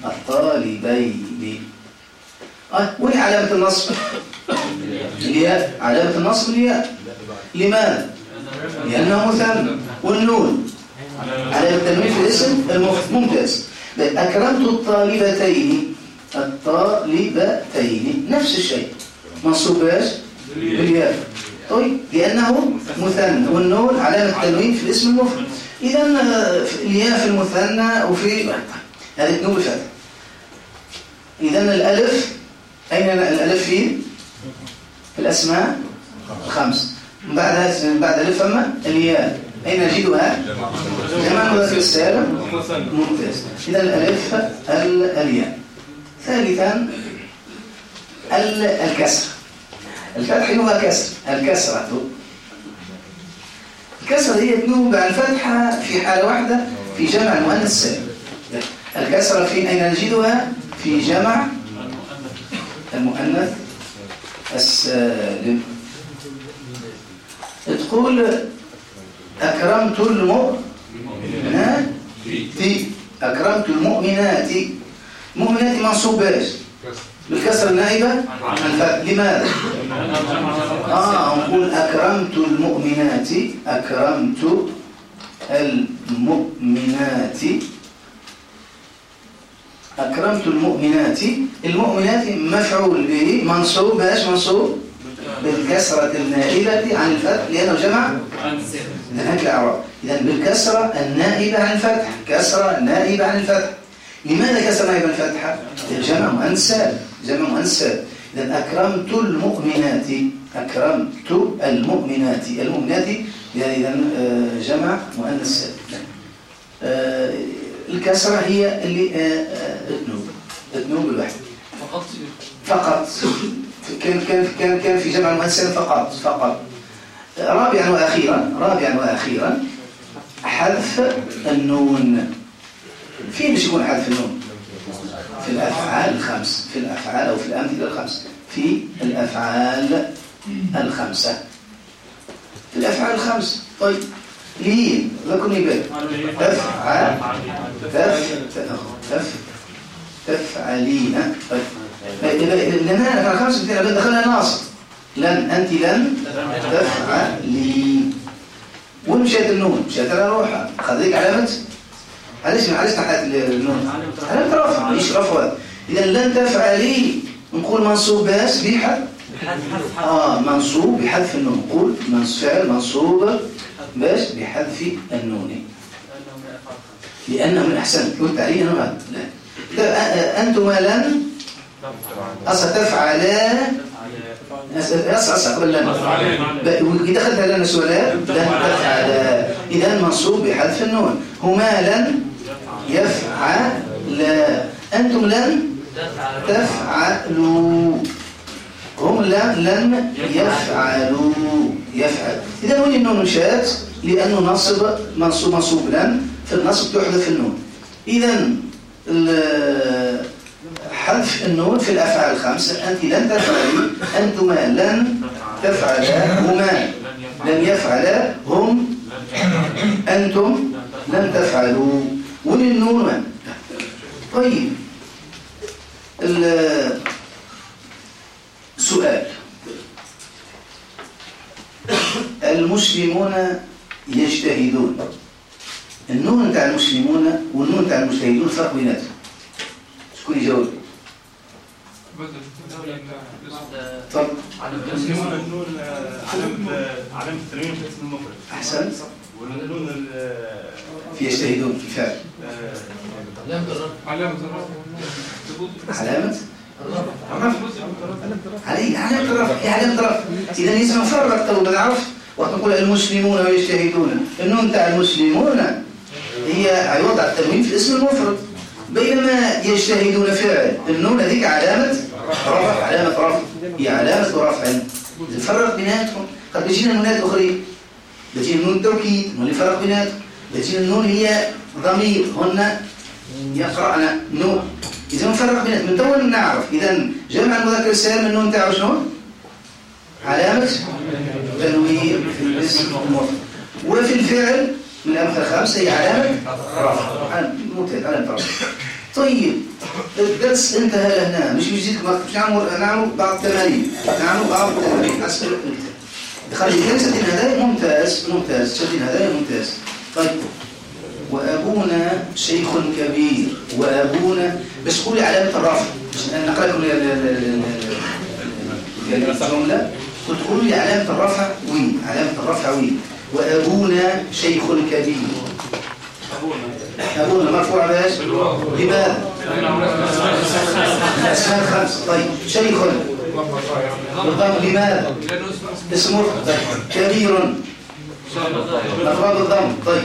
وين علامة النصب؟ الياء. علامة النصب الياء. لماذا؟ لأنه مثنى. والنون علامة التنوين في الاسم المفرد. ممتاز. أكرمت الطالبتين نفس الشيء، منصوب باش بالياء. طيب لأنه مثنى، والنون علامة التنوين في الاسم المفرد. إذا الياء في المثنى وفي هذه تنوب الفتح. إذا الألف أين الألف في الأسماء الخمس. بعد الألف أما الياء أين نجدها؟ جمع مذكر السالم. ممتاز. إذا الألف الياء. ثالثا الكسر. الفتح هو كسر. الكسرة هي تنوب عن الفتحة في حالة واحدة في جمع المؤنث السالم. الكسرة في أين نجدها؟ في جمع المؤنث السالم. تقول أكرمت المؤمنات. المؤمنات منصوب باش بالكسر النائبة عن الفتح. لماذا؟ نقول أكرمت المؤمنات. المؤمنات مفعول به منصوب باش؟ منصوب بالكسرة النائبة عن الفتح لأنه جمع الأعراب. إذا بالكسرة النائبة عن الفتح. كسرة نائبة عن الفتح. لماذا كسر نائبة عن الفتحة؟ جمع مؤنث سالم. إذا أكرمت المؤمنات. المؤمنات إذا جمع مؤنث سالم. الكسرة هي اللي تنوب الواحد فقط. كان في جمع المؤنث السالم فقط. رابعا وأخيرا حذف النون. فين باش يكون حذف النون؟ في الأفعال الخمس. في الأفعال أو في الأمثلة الخمس. في الأفعال الخمس. طيب ليه؟ ذكرني بالك. تفعلين. طيب لأن أنا في الخمس امتنان دخلها ناصب. لن أنت لن تفعلي. ومشيت النون مشيت أنا روحها خذيك علامة. علاش نحط النون؟ علامة رفع مش رفع. إذا لن تفعلي نقول منصوب بس بحذف منصوب بحذف النون. نقول فعل منصوب بس بحذف النون لأنه من أحسن قلت عليه أنا أنتما لن تفعلا قبل لن وإذا دخلت لنا سؤالات لن تفعلا. إذا منصوب بحذف النون. هما لن يفعلا. أنتم لن تفعلوا. هم لن يفعلوا. إذا وين النون مشات؟ لأنه منصوب لن في النصب تحذف النون. إذا حذف النون في الأفعال الخمسة. أنت لن تفعلي، أنتما لن تفعلا، هما لن يفعلا، هم أنتم لن تفعلوا. وين النون؟ طيب سؤال. المسلمون يجتهدون. النون نتاع المسلمون والنون نتاع المجتهدون فرق بيناتهم. شكون يجاوب؟ طب المسلمون النون علامة التنوين في اسم المفرد. أحسن. والنون في يجتهدون في فعل. علامة الرفع. علامة الرفع. إذا لازم نفرق تو بنعرف وقت نقول المسلمون ويجتهدون. النون تاع المسلمون هي يوضع التنوين في اسم المفرد، بينما يجتهدون فعل النون هذيك علامة رفع. هي علامة رفع. نفرق بيناتهم. قد بيجينا نونات أخرين، بيجينا النون التوكيد النون اللي فرق بيناتهم، بيجينا النون هي ضمير هن يقرأنا نون. إذا نفرق بيناتهم من تو نعرف. إذا جمع المذكر السالم النون تاعو شنو؟ علامة تنوين في الاسم المفرد. وفي الفعل من الأمثلة الخمسة هي علامة رفع. ممتاز علامة رفع. طيب الدرس انتهى لهنا. مش نعمل بعض التمارين. حسب خلي شدين هذا ممتاز. شدين هذا ممتاز. طيب وأبونا شيخ كبير. وأبونا بس قولي علامة الرفع. نقرأ لكم الجملة. قلت قولوا لي علامة الرفع وين. علامة الرفع وين؟ وأبونا شيخ كبير. أبونا مرفوع باش لماذا؟ الأسماء الخمسة. طيب شيخ بالضم لماذا؟ اسمه كبير مرفوع بالضم. طيب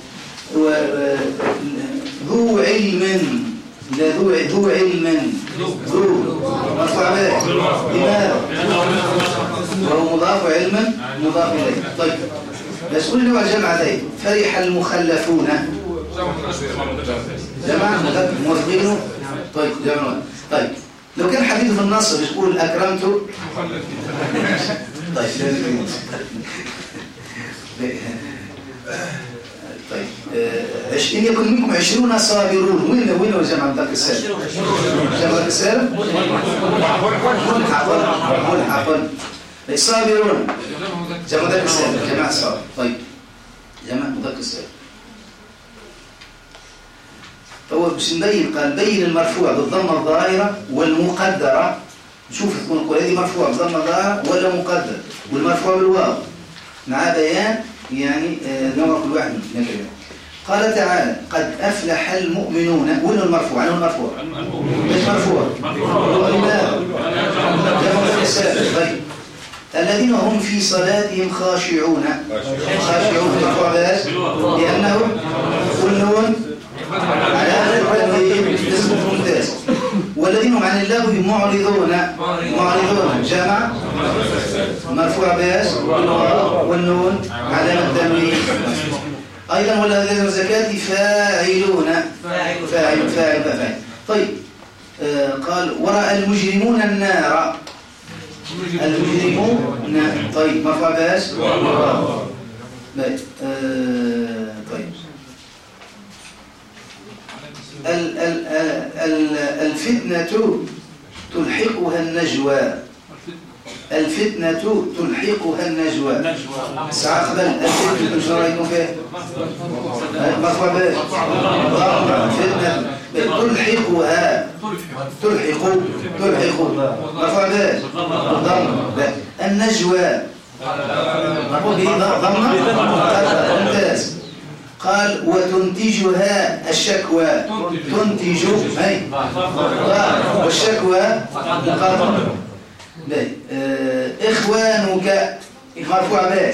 ذو علم. لا ذو علم. ذو مرفوع باش لماذا؟ وهو مضاف علما مضاف إليه. طيب بس قل نوع الجمع ذي. فرح المخلفون. جمع موظفين. طيب جمعون. طيب لو كان حديث في النص بيقول أكرمت. طيب طيب إن يكن منكم 20 صابرون. وين جمع مذكر السالم؟ جمع مذكر السالم ملحق. صابرون جمع مذكر السالم جماعة صابر. طيب جمع مذكر السالم. فهو باش نبين قال بين المرفوع بالضمه الظاهره والمقدره. نشوف تكون القول هذه مرفوع بالضمه الظاهره ولا مقدر، والمرفوع بالواو مع بيان يعني نوع كل واحد من الكلمات. قال تعالى قد أفلح المؤمنون. وين المرفوع؟ عنه المرفوع ليش مرفوع؟ طيب الذين هم في صلاتهم خاشعون. مرفوع باش لأنه والنون علامة التنوين اسم ممتاز. والذين هم عن اللغو معرضون. جمع مرفوع باش والنون علامة التنوين. أيضا والذين الزكاة فاعلون. فاعل. طيب قال ورأى المجرمون النار. المجرمون. طيب مرفوع باش طيب الفتنة تلحقها النجوى. الفتنة تلحقها النجوى. ساعة قبل الفتنة شنو رايكم فيه؟ مرفوع به فتنة تلحقها تلحق مرفوع به ضم. النجوى مرفوع به ضمة ممتاز. قال وتنتجها الشكوى. تنتج أي والشكوى مقابل. إخوانك مرفوع به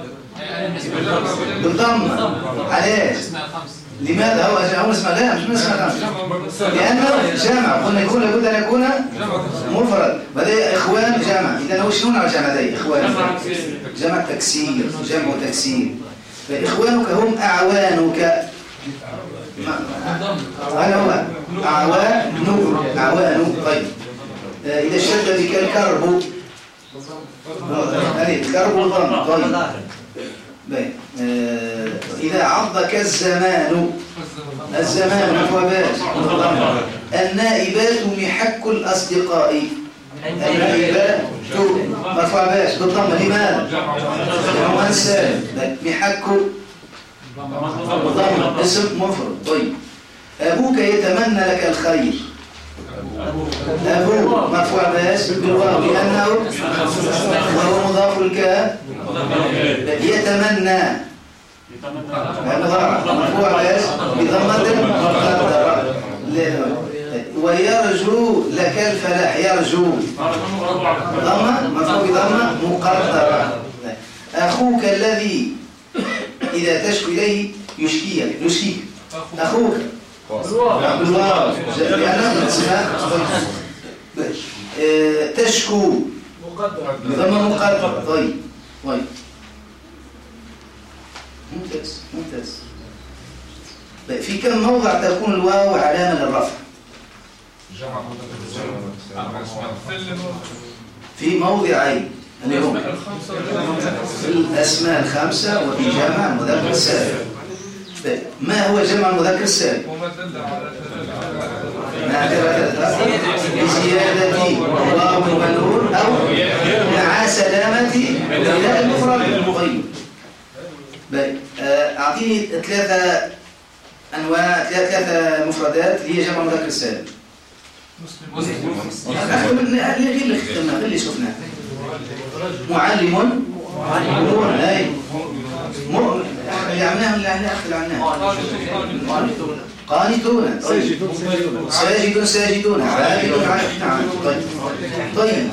بالضم. علاش؟ لماذا هو اسمه؟ لا مش اسمه خمسة لأنه جمع. قلنا يكون لابد أن يكون مفرد. وهذا إخوان جمع. إذا هو شنو نوع الجمع ذي؟ إخوان جمع تكسير. جمع تكسير. فإخوانك هم أعوانك. هذا هو أعوان. طيب إذا اشتد بك الكرب الكرب ضم. طيب إذا عضك الزمان فباس. النائبات محك الأصدقاء. النائبات مرفوع باس بالضم. لماذا؟ محك بالضم اسم مفرد. طيب أبوك يتمنى لك الخير. أبوه مرفوع باس بالواو لأنه وهو مضاف الكاف. يتمنى مضارع مرفوع باس بضمة مقدرة. ويرجو لك الفلاح. يرجو ضمة مرفوع بضمة مقدرة. أخوك الذي إذا تشكو إليه يشكيك. أخوك بالواو لأنه اسمها تشكو بضمة مقدرة. طيب ممتاز. في كم موضع تكون الواو علامة للرفع؟ في موضعين اليوم في الأسماء الخمسة وفي جمع المذكر السالم. ما هو جمع المذكر السالم؟ بزيادة واو ونون أو مع سلامة الإله المفرد. طيب أعطيني ثلاثة أنواع ثلاثة مفردات هي جمع المذكر السالم. غير اللي شفناه. معلم اللي عملناه قانتون. ساجدون عابد. نعم. طيب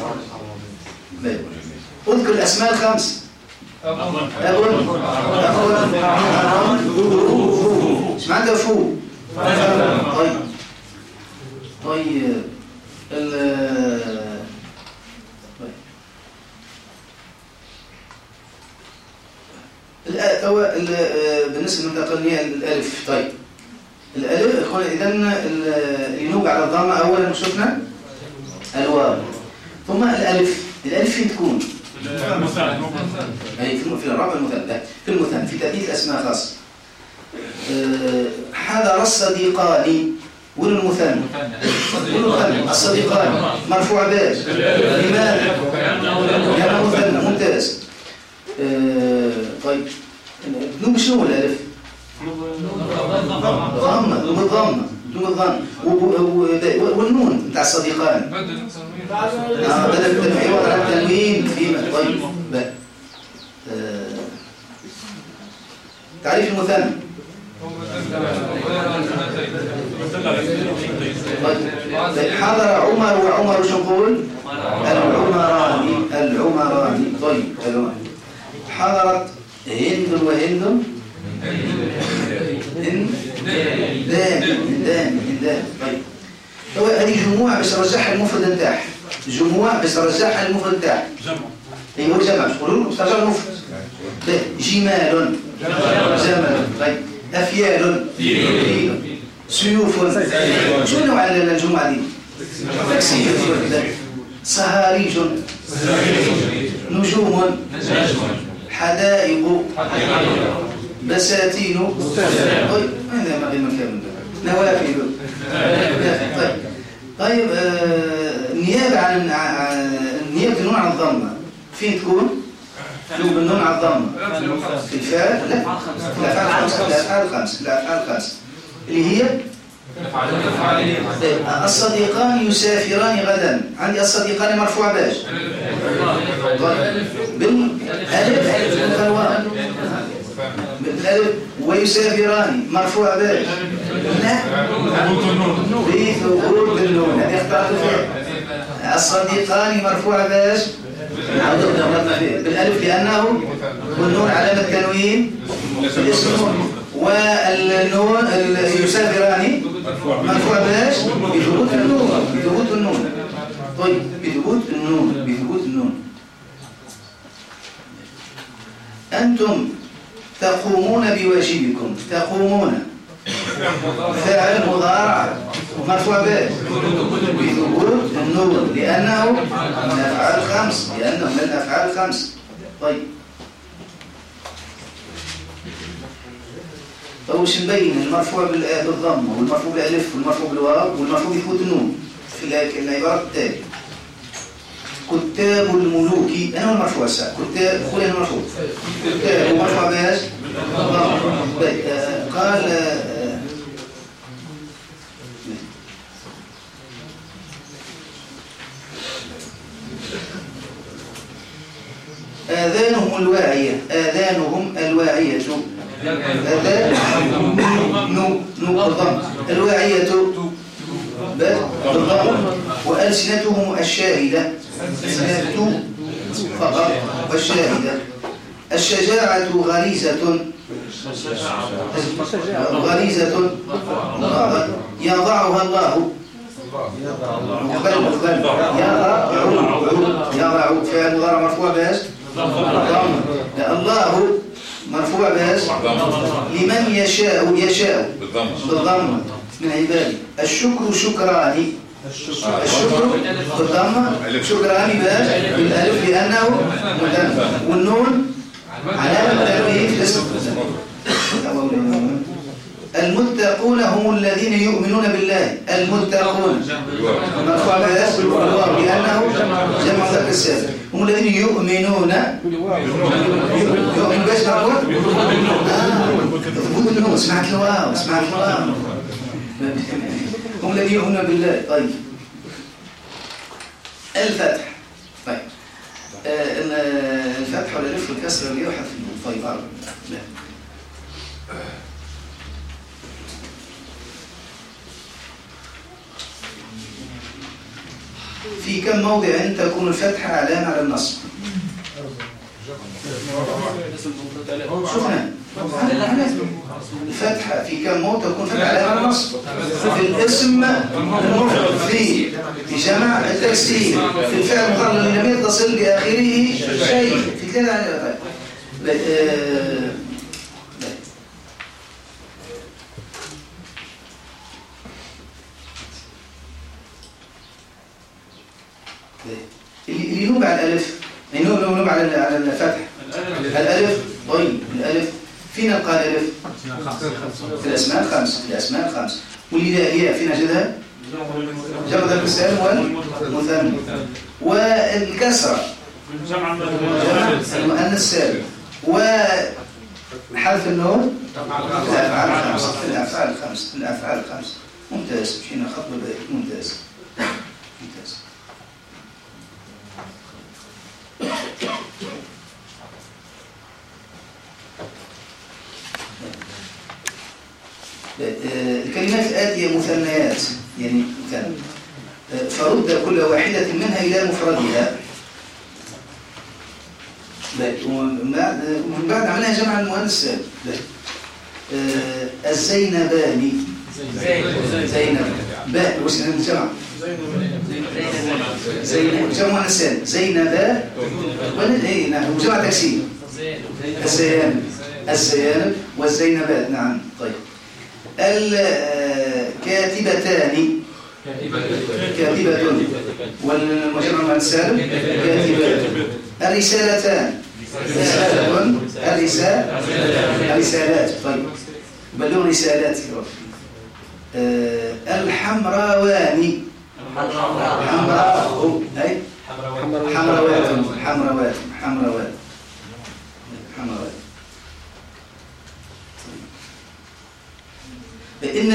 اذكر الأسماء الخمس. ايش معنى فو؟ طيب بالنسبة للمنطقة الألف. طيب الألف إذن ينوب على الضمة أولا شفنا الواو ثم الألف فين تكون؟ أي في الرابع المثنى. في المثنى في تأديث الأسماء خاصة. حضر الصديقان والمثنى الصديقان مرفوع باش. لماذا؟ لأنه مثنى. ممتاز. طيب نوب شنو الألف؟ ضمة والنون بتاع الصديقان بدل التنوين وضع التنوين في. طيب تعريف المثنى. طيب حضر عمر وعمر شو نقول؟ العمراني. طيب حضرت هند وهند هندان. طيب هو هذه جموع باش نرجعها المفرد نتاعها. جموع باش نرجعها المفرد نتاعها. ايوا جمع تقولوا باش ترجع المفرد. جمال جمل. طيب افيال سيوف. شنو نوع الجموع دي؟ تكسير. صهاريج نجوم حدائق بساتين. طيب هذا ما غير مكان. نوافذ. طيب النيابة عن نيابة النون عن الضمة فين تكون؟ تكون النون عن الضمة في الفاء؟ لا، في الأفعال الخمس اللي هي الصديقان يسافران غدا. عندي الصديقان مرفوع باش بالألف والواو، بالألف. ويسافران مرفوع باش لا بثبوت بالنون. هذه اخترت فيها. الصديقان مرفوع باش بالألف لأنه والنون علامة تنوين في الاسم، والنون يسافران مرفوع باش بثبوت النون. طيب بثبوت النون. أنتم تقومون بواجبكم. تقومون فاعل مضارع مرفوع باش بثبوت النون لأنه من الأفعال الخمس. طيب وش نبين المرفوع بالضمه والمرفوع بالالف والمرفوع بالواو والمرفوع بثبوت النون في العبارة التالية. كتاب الملوك أنا المرفوع الساعة كتاب قول أنا المرفوع كتاب ومرفوع باش قال آذانهم الواعية. بالضم. الواعية بالضم. وألسنتهم الشاهدة فقط والشاهدة. الشجاعة غريزة يضعها الله. يضع فعل مضارع مرفوع باش الله مرفوع باش لمن يشاء بالضم من عباده. الشكر شكران. الشكر بالضم شكران باش بالالف لانه مدن والنون علامه تنوين في الاسم. المتقون هم الذين يؤمنون بالله. المتقون مرفوع باش بالواو لانه جمع مذكر سالم. هم الذين يؤمنون يؤمن باش مرفوع ثبوت النون. سمعت الواو هم الذين يؤمنون بالله. طيب الفتح. طيب الفتح والالف والكسر اللي يحذف النون. طيب لا في كم موضع تكون الفتحة علامة على النصب؟ شوفنا الفتحة في كم موضع تكون فتحة علامة على النصب؟ في الاسم المفرد، في جمع التكسير، في الفعل المضارع الذي لم يتصل بآخره شيء، في ثلاثة. اللي ينوب على الألف ينوب على الفتح. الألف. طيب الألف فين نلقى الألف؟ في الأسماء الخمس. والياء فين نجدها؟ جمع ذكر السالم والمثنى. والكسرة جمع المؤنث السالم. وحرف النون في الأفعال الخمس. ممتاز. مشينا خط بدائي. ممتاز. الكلمات الآتية مثنيات يعني مثنى، فرد كل واحدة منها إلى مفردها. ومن بعد عملها جمع المؤنث السالم. الزينباني. زينب باء وش الجمع؟ جمع مؤنث السالم. زينبا وجمع تكسير. الزيانب والزينبات. نعم. طيب الكاتبتان كاتبة والمجمع مع السالم كاتبات. الرسالتان الرسالات. طيب بلغ رسالات. الحمراواني حمراء أي حمروات. إن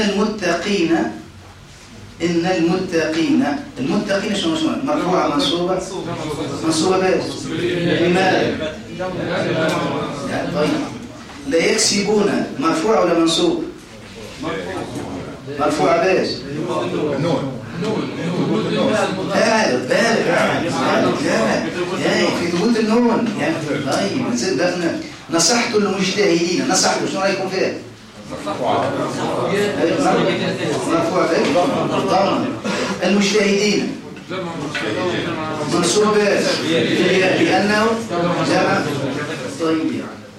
المتقين شنو مرفوعة منصوبة باش لماذا؟ طيب لا يكسبون مرفوعة ولا منصوب؟ مرفوعة باش في ثبوت النون يعني. طيب نزيد دخلنا نصحت المجتهدين. نصحت شنو رايكم فيها؟ مرفوع ضمن. المجتهدين منصوب لأنه جمع. طيب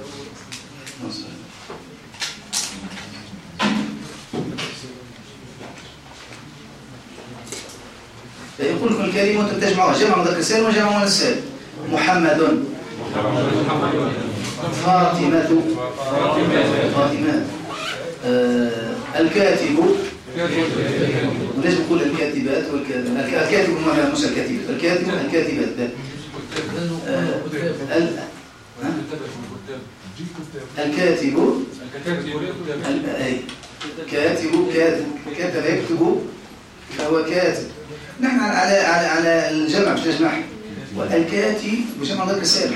يقول لكم الكلمة تجمعها جمع مذكر سالم وجمع مؤنث سالم. محمد، فاطمة، الكاتب، وليش نقول الكاتبات الكاتب مش الكاتبات، الكاتبات الكاتب كاتب يكتب فهو كاتب. نحن على الجمع مش نجمع. والكاتب بجمع مذكر سالم.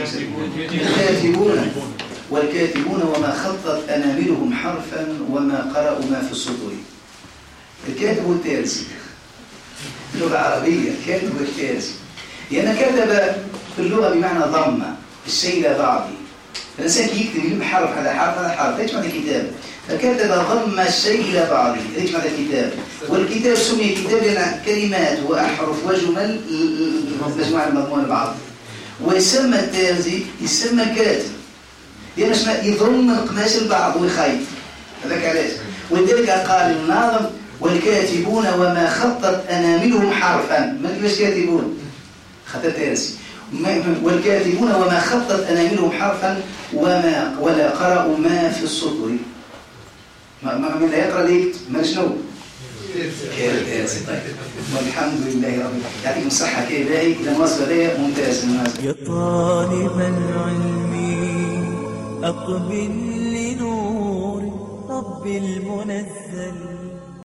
والكاتبون وما خطت أناملهم حرفا وما قرأوا ما في السطور. الكاتب والتارسي اللغة العربية. الكاتب والتارسي لأن كتب في اللغة بمعنى ضم الشيء إلى بعضه. الإنسان يكتب يجيب حرف على حرف على حرف يجمع الكتاب. فكتب ضم الشيء إلى بعضه يجمع الكتاب. والكتاب سمي كتاب لأن كلمات وأحرف وجمل مجموعة المضمون بعض. ويسمى التارسي يسمى كاتب لأن يضم القماش البعض ويخيط. هذاك علاش. ولذلك قال الناظم والكاتبون وما خطت أناملهم حرفا. ما كيفاش كاتبون؟ خطة تارسي. والكاتبون وما خطت أناملهم حرفا ولا قرأوا ما في السطور. من لا يقرأ ليكت ما شنو؟ تارسي. طيب والحمد لله رب العالمين. يعطيكم الصحة كإلهي. إذا الوصفة دي ممتاز. يا طالب العلم أقبل لنور رب المنزل.